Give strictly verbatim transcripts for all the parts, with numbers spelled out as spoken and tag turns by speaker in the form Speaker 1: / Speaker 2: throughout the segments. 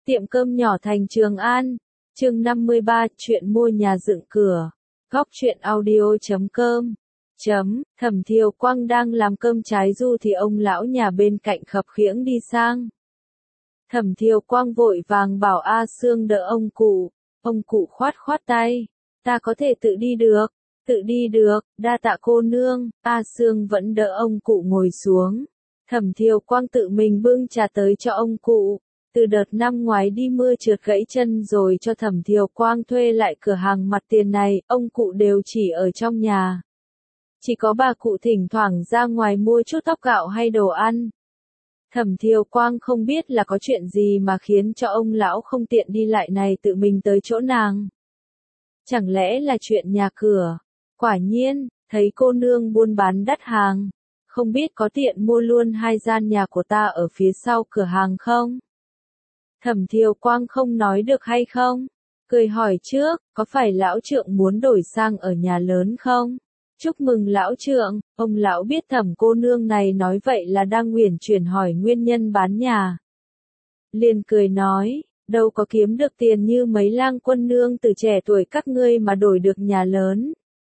Speaker 1: Tiệm cơm nhỏ thành Trường An. Chương năm mươi ba, chuyện mua nhà dựng cửa. Góc chuyện audio chấm com. Chấm, Thẩm Thiều Quang đang làm cơm trái ru thì ông lão nhà bên cạnh khập khiễng đi sang. Thẩm Thiều Quang vội vàng bảo A Sương đỡ ông cụ. Ông cụ khoát khoát tay. Ta có thể tự đi được. Tự đi được, đa tạ cô nương. A Sương vẫn đỡ ông cụ ngồi xuống. Thẩm Thiều Quang tự mình bưng trà tới cho ông cụ. Từ đợt năm ngoái đi mưa trượt gãy chân rồi cho Thẩm Thiều Quang thuê lại cửa hàng mặt tiền này, ông cụ đều chỉ ở trong nhà. Chỉ có bà cụ thỉnh thoảng ra ngoài mua chút tóc gạo hay đồ ăn. Thẩm Thiều Quang không biết là có chuyện gì mà khiến cho ông lão không tiện đi lại này tự mình tới chỗ nàng. Chẳng lẽ là chuyện nhà cửa? Quả nhiên, thấy cô nương buôn bán đắt hàng. Không biết có tiện mua luôn hai gian nhà của ta ở phía sau cửa hàng không? Thẩm Thiều Quang không nói được hay không? Cười hỏi trước, có phải lão trượng muốn đổi sang ở nhà lớn không? Chúc mừng lão trượng, ông lão biết thẩm cô nương này nói vậy là đang uyển chuyển hỏi nguyên nhân bán nhà. Liền cười nói, đâu có kiếm được tiền như mấy lang quân nương từ trẻ tuổi các ngươi mà đổi được nhà lớn.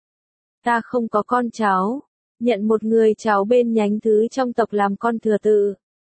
Speaker 1: Ta không có con cháu, nhận một người cháu bên nhánh thứ trong tộc làm con thừa tự.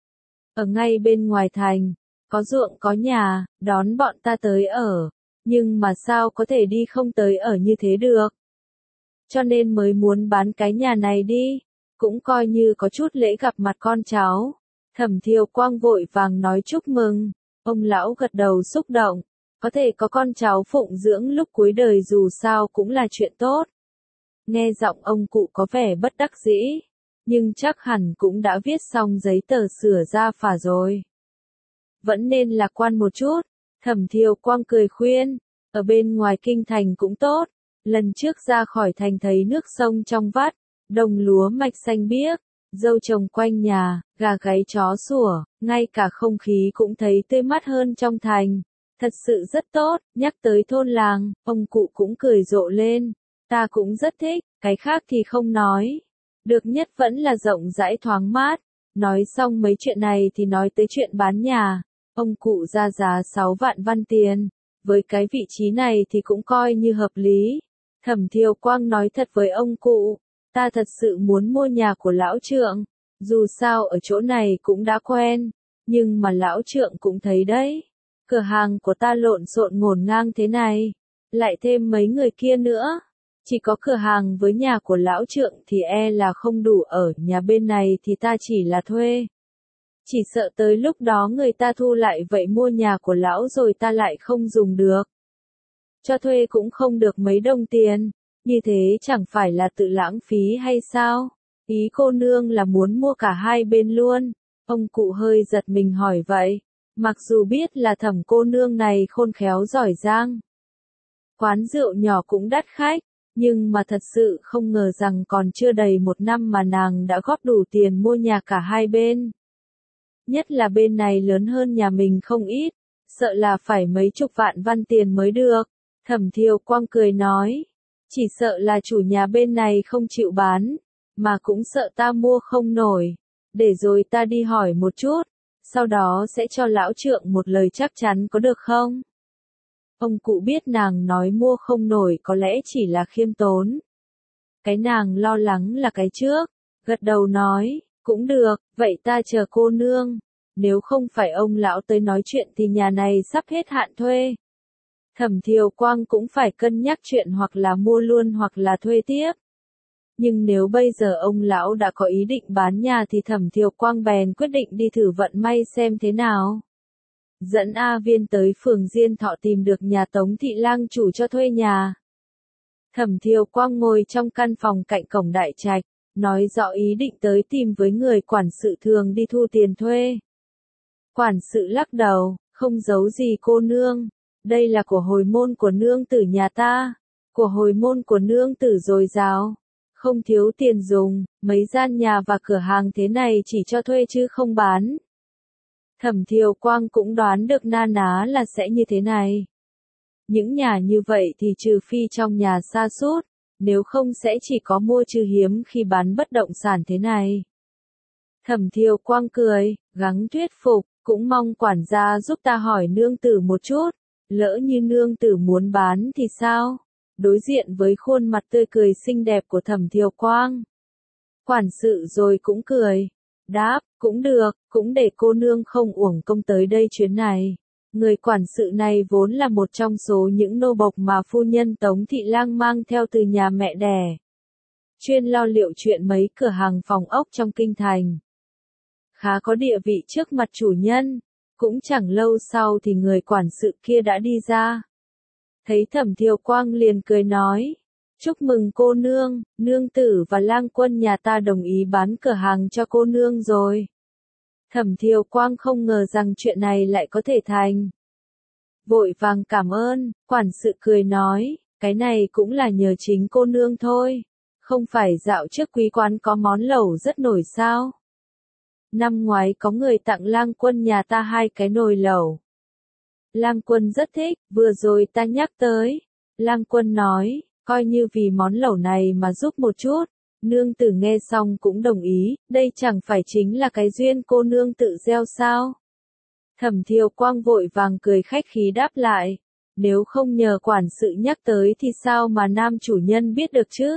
Speaker 1: Ở ngay bên ngoài thành, có ruộng có nhà, đón bọn ta tới ở, nhưng mà sao có thể đi không tới ở như thế được. Cho nên mới muốn bán cái nhà này đi, cũng coi như có chút lễ gặp mặt con cháu. Thẩm Thiều Quang vội vàng nói chúc mừng, ông lão gật đầu xúc động, có thể có con cháu phụng dưỡng lúc cuối đời dù sao cũng là chuyện tốt. Nghe giọng ông cụ có vẻ bất đắc dĩ, nhưng chắc hẳn cũng đã viết xong giấy tờ sửa ra phả rồi. Vẫn nên lạc quan một chút, Thẩm Thiều Quang cười khuyên, ở bên ngoài kinh thành cũng tốt, lần trước ra khỏi thành thấy nước sông trong vắt, đồng lúa mạch xanh biếc, dâu trồng quanh nhà, gà gáy chó sủa, ngay cả không khí cũng thấy tươi mát hơn trong thành, thật sự rất tốt. Nhắc tới thôn làng, ông cụ cũng cười rộ lên, ta cũng rất thích, cái khác thì không nói, được nhất vẫn là rộng rãi thoáng mát. Nói xong mấy chuyện này thì nói tới chuyện bán nhà. Ông cụ ra giá sáu vạn văn tiền, với cái vị trí này thì cũng coi như hợp lý. Thẩm Thiều Quang nói thật với ông cụ, ta thật sự muốn mua nhà của lão trượng, dù sao ở chỗ này cũng đã quen, nhưng mà lão trượng cũng thấy đấy, cửa hàng của ta lộn xộn ngổn ngang thế này, lại thêm mấy người kia nữa, chỉ có cửa hàng với nhà của lão trượng thì e là không đủ ở, nhà bên này thì ta chỉ là thuê. Chỉ sợ tới lúc đó người ta thu lại vậy mua nhà của lão rồi ta lại không dùng được. Cho thuê cũng không được mấy đồng tiền, như thế chẳng phải là tự lãng phí hay sao? Ý cô nương là muốn mua cả hai bên luôn. Ông cụ hơi giật mình hỏi vậy, mặc dù biết là thẩm cô nương này khôn khéo giỏi giang. Quán rượu nhỏ cũng đắt khách, nhưng mà thật sự không ngờ rằng còn chưa đầy một năm mà nàng đã góp đủ tiền mua nhà cả hai bên. Nhất là bên này lớn hơn nhà mình không ít, sợ là phải mấy chục vạn văn tiền mới được. Thẩm Thiều Quang cười nói, chỉ sợ là chủ nhà bên này không chịu bán, mà cũng sợ ta mua không nổi, để rồi ta đi hỏi một chút, sau đó sẽ cho lão trượng một lời chắc chắn có được không? Ông cụ biết nàng nói mua không nổi có lẽ chỉ là khiêm tốn. Cái nàng lo lắng là cái trước, gật đầu nói, cũng được, vậy ta chờ cô nương, nếu không phải ông lão tới nói chuyện thì nhà này sắp hết hạn thuê. Thẩm Thiều Quang cũng phải cân nhắc chuyện hoặc là mua luôn hoặc là thuê tiếp. Nhưng nếu bây giờ ông lão đã có ý định bán nhà thì Thẩm Thiều Quang bèn quyết định đi thử vận may xem thế nào. Dẫn A Viên tới phường Diên Thọ tìm được nhà Tống Thị Lang chủ cho thuê nhà. Thẩm Thiều Quang ngồi trong căn phòng cạnh cổng đại trạch, nói rõ ý định tới tìm với người quản sự thường đi thu tiền thuê. Quản sự lắc đầu, không giấu gì cô nương. Đây là của hồi môn của nương tử nhà ta, của hồi môn của nương tử dồi dào, không thiếu tiền dùng, mấy gian nhà và cửa hàng thế này chỉ cho thuê chứ không bán. Thẩm Thiều Quang cũng đoán được na ná là sẽ như thế này. Những nhà như vậy thì trừ phi trong nhà sa sút, nếu không sẽ chỉ có mua chứ hiếm khi bán bất động sản thế này. Thẩm Thiều Quang cười, gắng thuyết phục, Cũng mong quản gia giúp ta hỏi nương tử một chút, lỡ như nương tử muốn bán thì sao? Đối diện với khuôn mặt tươi cười xinh đẹp của Thẩm Thiều Quang. Quản sự rồi cũng cười, đáp, cũng được, cũng để cô nương không uổng công tới đây chuyến này. Người quản sự này vốn là một trong số những nô bộc mà phu nhân Tống Thị Lang mang theo từ nhà mẹ đẻ. Chuyên lo liệu chuyện mấy cửa hàng phòng ốc trong kinh thành. Khá có địa vị trước mặt chủ nhân, cũng chẳng lâu sau thì người quản sự kia đã đi ra. Thấy Thẩm Thiều Quang liền cười nói, chúc mừng cô nương, nương tử và lang quân nhà ta đồng ý bán cửa hàng cho cô nương rồi. Thẩm Thiều Quang không ngờ rằng chuyện này lại có thể thành. Vội vàng cảm ơn, quản sự cười nói, cái này cũng là nhờ chính cô nương thôi. Không phải dạo trước quý quán có món lẩu rất nổi sao? Năm ngoái có người tặng lang quân nhà ta hai cái nồi lẩu. Lang quân rất thích, vừa rồi ta nhắc tới. Lang quân nói, coi như vì món lẩu này mà giúp một chút. Nương tử nghe xong cũng đồng ý, đây chẳng phải chính là cái duyên cô nương tự gieo sao? Thẩm Thiều Quang vội vàng cười khách khí đáp lại, nếu không nhờ quản sự nhắc tới thì sao mà nam chủ nhân biết được chứ?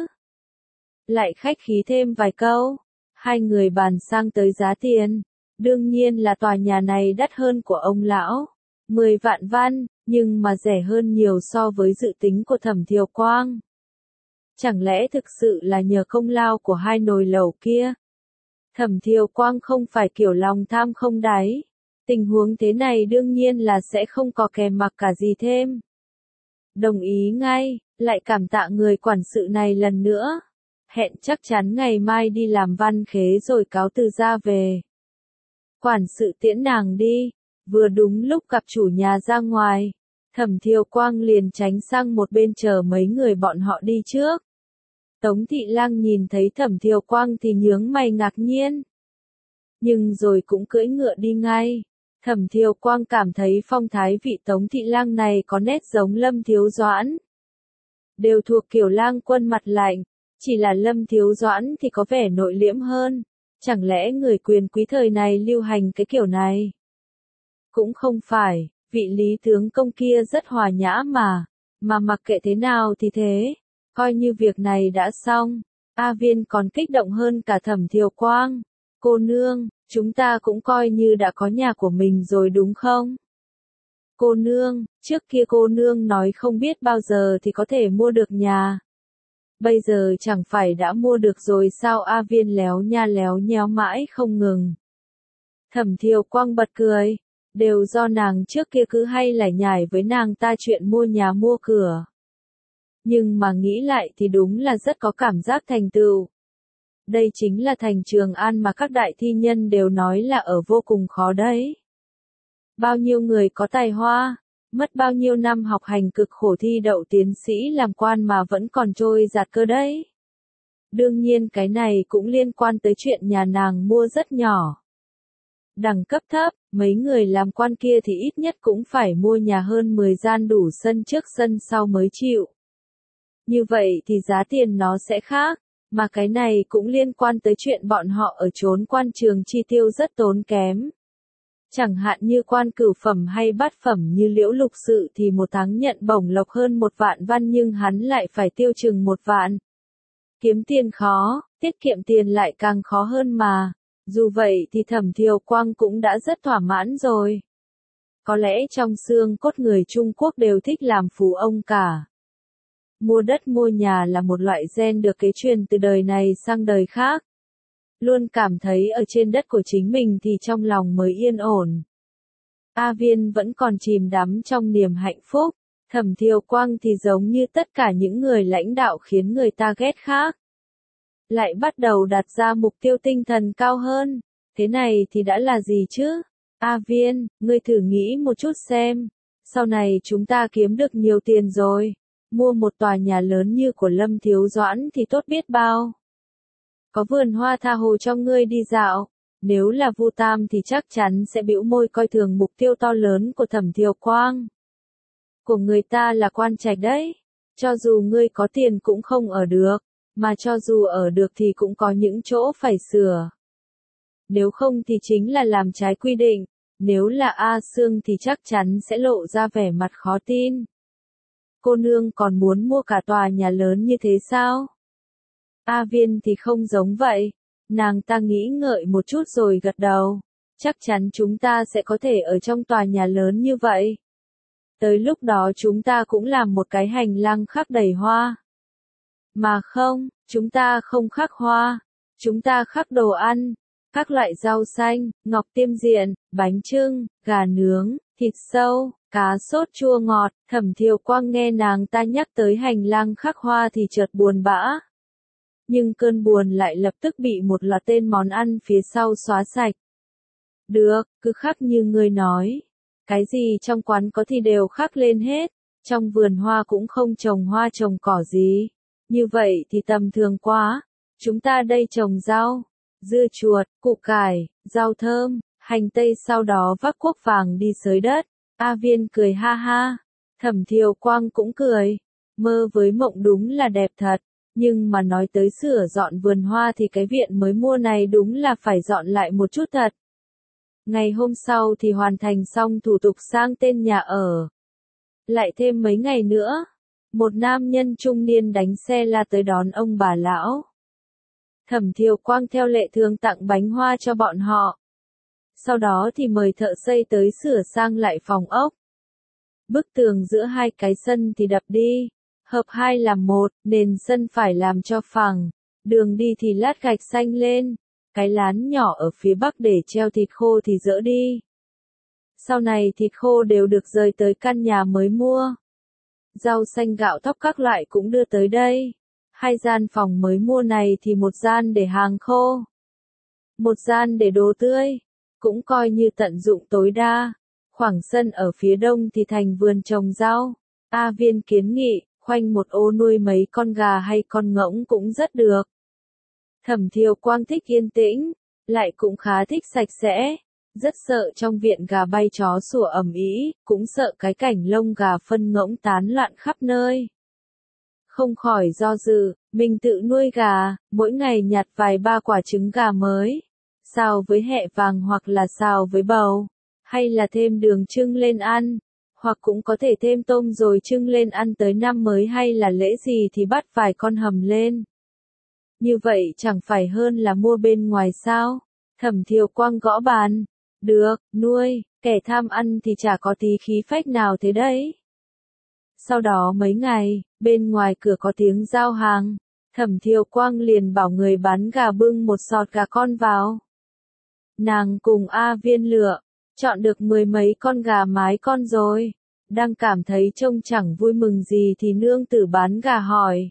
Speaker 1: Lại khách khí thêm vài câu, hai người bàn sang tới giá tiền, đương nhiên là tòa nhà này đắt hơn của ông lão, mười vạn văn, nhưng mà rẻ hơn nhiều so với dự tính của Thẩm Thiều Quang. Chẳng lẽ thực sự là nhờ công lao của hai nồi lẩu kia? Thẩm Thiều Quang không phải kiểu lòng tham không đáy. Tình huống thế này đương nhiên là sẽ không có kèm mặc cả gì thêm. Đồng ý ngay, lại cảm tạ người quản sự này lần nữa. Hẹn chắc chắn ngày mai đi làm văn khế rồi cáo từ ra về. Quản sự tiễn nàng đi, vừa đúng lúc gặp chủ nhà ra ngoài. Thẩm Thiều Quang liền tránh sang một bên chờ mấy người bọn họ đi trước. Tống Thị Lang nhìn thấy Thẩm Thiều Quang thì nhướng mày ngạc nhiên. Nhưng rồi cũng cưỡi ngựa đi ngay. Thẩm Thiều Quang cảm thấy phong thái vị Tống Thị Lang này có nét giống Lâm Thiếu Doãn. Đều thuộc kiểu lang quân mặt lạnh, chỉ là Lâm Thiếu Doãn thì có vẻ nội liễm hơn. Chẳng lẽ người quyền quý thời này lưu hành cái kiểu này? Cũng không phải, vị Lý tướng công kia rất hòa nhã mà, mà mặc kệ thế nào thì thế, coi như việc này đã xong. A Viên còn kích động hơn cả Thẩm Thiều Quang. Cô nương, chúng ta cũng coi như đã có nhà của mình rồi đúng không? Cô nương, trước kia cô nương nói không biết bao giờ thì có thể mua được nhà. Bây giờ chẳng phải đã mua được rồi sao? A Viên léo nha léo nhéo mãi không ngừng. Thẩm Thiều Quang bật cười, đều do nàng trước kia cứ hay lải nhải với nàng ta chuyện mua nhà mua cửa. Nhưng mà nghĩ lại thì đúng là rất có cảm giác thành tựu. Đây chính là thành Trường An mà các đại thi nhân đều nói là ở vô cùng khó đấy. Bao nhiêu người có tài hoa, mất bao nhiêu năm học hành cực khổ thi đậu tiến sĩ làm quan mà vẫn còn trôi giạt cơ đấy. Đương nhiên cái này cũng liên quan tới chuyện nhà nàng mua rất nhỏ. Đẳng cấp thấp, mấy người làm quan kia thì ít nhất cũng phải mua nhà hơn mười gian đủ sân trước sân sau mới chịu. Như vậy thì giá tiền nó sẽ khác, mà cái này cũng liên quan tới chuyện bọn họ ở chốn quan trường chi tiêu rất tốn kém. Chẳng hạn như quan cửu phẩm hay bát phẩm như Liễu Lục Sự thì một tháng nhận bổng lộc hơn một vạn văn nhưng hắn lại phải tiêu chừng một vạn. Kiếm tiền khó, tiết kiệm tiền lại càng khó hơn mà. Dù vậy thì Thẩm Thiều Quang cũng đã rất thỏa mãn rồi. Có lẽ trong xương cốt người Trung Quốc đều thích làm phú ông cả. Mua đất mua nhà là một loại gen được kế truyền từ đời này sang đời khác. Luôn cảm thấy ở trên đất của chính mình thì trong lòng mới yên ổn. A Viên vẫn còn chìm đắm trong niềm hạnh phúc. Thẩm Thiều Quang thì giống như tất cả những người lãnh đạo khiến người ta ghét khác. Lại bắt đầu đặt ra mục tiêu tinh thần cao hơn. Thế này thì đã là gì chứ? A Viên, ngươi thử nghĩ một chút xem. Sau này chúng ta kiếm được nhiều tiền rồi. Mua một tòa nhà lớn như của Lâm Thiếu Doãn thì tốt biết bao. Có vườn hoa tha hồ cho ngươi đi dạo. Nếu là Vu Tam thì chắc chắn sẽ bĩu môi coi thường mục tiêu to lớn của Thẩm Thiều Quang. Của người ta là quan trạch đấy. Cho dù ngươi có tiền cũng không ở được. Mà cho dù ở được thì cũng có những chỗ phải sửa. Nếu không thì chính là làm trái quy định. Nếu là A Sương thì chắc chắn sẽ lộ ra vẻ mặt khó tin. Cô nương còn muốn mua cả tòa nhà lớn như thế sao? A Viên thì không giống vậy. Nàng ta nghĩ ngợi một chút rồi gật đầu. Chắc chắn chúng ta sẽ có thể ở trong tòa nhà lớn như vậy. Tới lúc đó chúng ta cũng làm một cái hành lang khắc đầy hoa. Mà không, chúng ta không khắc hoa. Chúng ta khắc đồ ăn. Các loại rau xanh, ngọc tiêm diện, bánh chưng, gà nướng, thịt sâu, cá sốt chua ngọt. Thẩm Thiều Quang nghe nàng ta nhắc tới hành lang khắc hoa thì chợt buồn bã. Nhưng cơn buồn lại lập tức bị một loạt tên món ăn phía sau xóa sạch. Được, cứ khắc như ngươi nói. Cái gì trong quán có thì đều khắc lên hết. Trong vườn hoa cũng không trồng hoa trồng cỏ gì. Như vậy thì tầm thường quá. Chúng ta đây trồng rau, dưa chuột, củ cải, rau thơm, hành tây, sau đó vác cuốc vàng đi xới đất. A Viên cười ha ha. Thẩm Thiều Quang cũng cười. Mơ với mộng đúng là đẹp thật. Nhưng mà nói tới sửa dọn vườn hoa thì cái viện mới mua này đúng là phải dọn lại một chút thật. Ngày hôm sau thì hoàn thành xong thủ tục sang tên nhà ở. Lại thêm mấy ngày nữa, một nam nhân trung niên đánh xe la tới đón ông bà lão. Thẩm Thiều Quang theo lệ thường tặng bánh hoa cho bọn họ. Sau đó thì mời thợ xây tới sửa sang lại phòng ốc. Bức tường giữa hai cái sân thì đập đi, hợp hai làm một, nền sân phải làm cho phẳng, đường đi thì lát gạch xanh lên, cái lán nhỏ ở phía bắc để treo thịt khô thì dỡ đi. Sau này thịt khô đều được rời tới căn nhà mới mua. Rau xanh gạo thóc các loại cũng đưa tới đây. Hai gian phòng mới mua này thì một gian để hàng khô, một gian để đồ tươi, cũng coi như tận dụng tối đa. Khoảng sân ở phía đông thì thành vườn trồng rau. A Viên kiến nghị, khoanh một ô nuôi mấy con gà hay con ngỗng cũng rất được. Thẩm Thiều Quang thích yên tĩnh, lại cũng khá thích sạch sẽ. Rất sợ trong viện gà bay chó sủa ầm ĩ, cũng sợ cái cảnh lông gà phân ngỗng tán loạn khắp nơi. Không khỏi do dự, mình tự nuôi gà, mỗi ngày nhặt vài ba quả trứng gà mới, xào với hẹ vàng hoặc là xào với bầu, hay là thêm đường trưng lên ăn, hoặc cũng có thể thêm tôm rồi trưng lên ăn tới năm mới hay là lễ gì thì bắt vài con hầm lên. Như vậy chẳng phải hơn là mua bên ngoài sao? Thẩm Thiều Quang gõ bàn. Được, nuôi, kẻ tham ăn thì chả có tí khí phách nào thế đấy. Sau đó mấy ngày, bên ngoài cửa có tiếng giao hàng. Thẩm Thiều Quang liền bảo người bán gà bưng một sọt gà con vào. Nàng cùng A Viên lựa, chọn được mười mấy con gà mái con rồi. Đang cảm thấy trông chẳng vui mừng gì thì nương tử bán gà hỏi.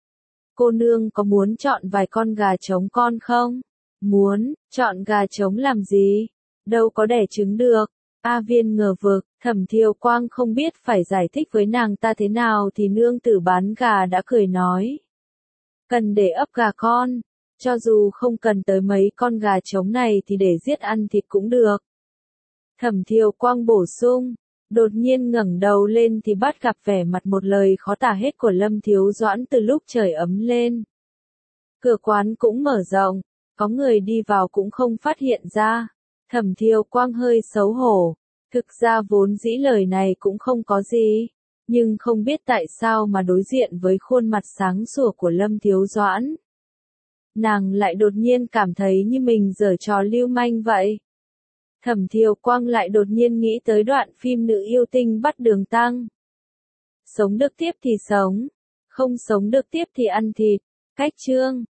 Speaker 1: Cô nương có muốn chọn vài con gà trống con không? Muốn, chọn gà trống làm gì? Đâu có đẻ trứng được. A Viên ngờ vực, Thẩm Thiều Quang không biết phải giải thích với nàng ta thế nào thì nương tử bán gà đã cười nói. Cần để ấp gà con, cho dù không cần tới mấy con gà trống này thì để giết ăn thịt cũng được. Thẩm Thiều Quang bổ sung, đột nhiên ngẩng đầu lên thì bắt gặp vẻ mặt một lời khó tả hết của Lâm Thiếu Doãn từ lúc trời ấm lên. Cửa quán cũng mở rộng, có người đi vào cũng không phát hiện ra. Thẩm Thiều Quang hơi xấu hổ, thực ra vốn dĩ lời này cũng không có gì, nhưng không biết tại sao mà đối diện với khuôn mặt sáng sủa của Lâm Thiếu Doãn, nàng lại đột nhiên cảm thấy như mình giở trò lưu manh vậy. Thẩm Thiều Quang lại đột nhiên nghĩ tới đoạn phim Nữ Yêu Tinh bắt đường tăng. Sống được tiếp thì sống, không sống được tiếp thì ăn thịt. Cách chương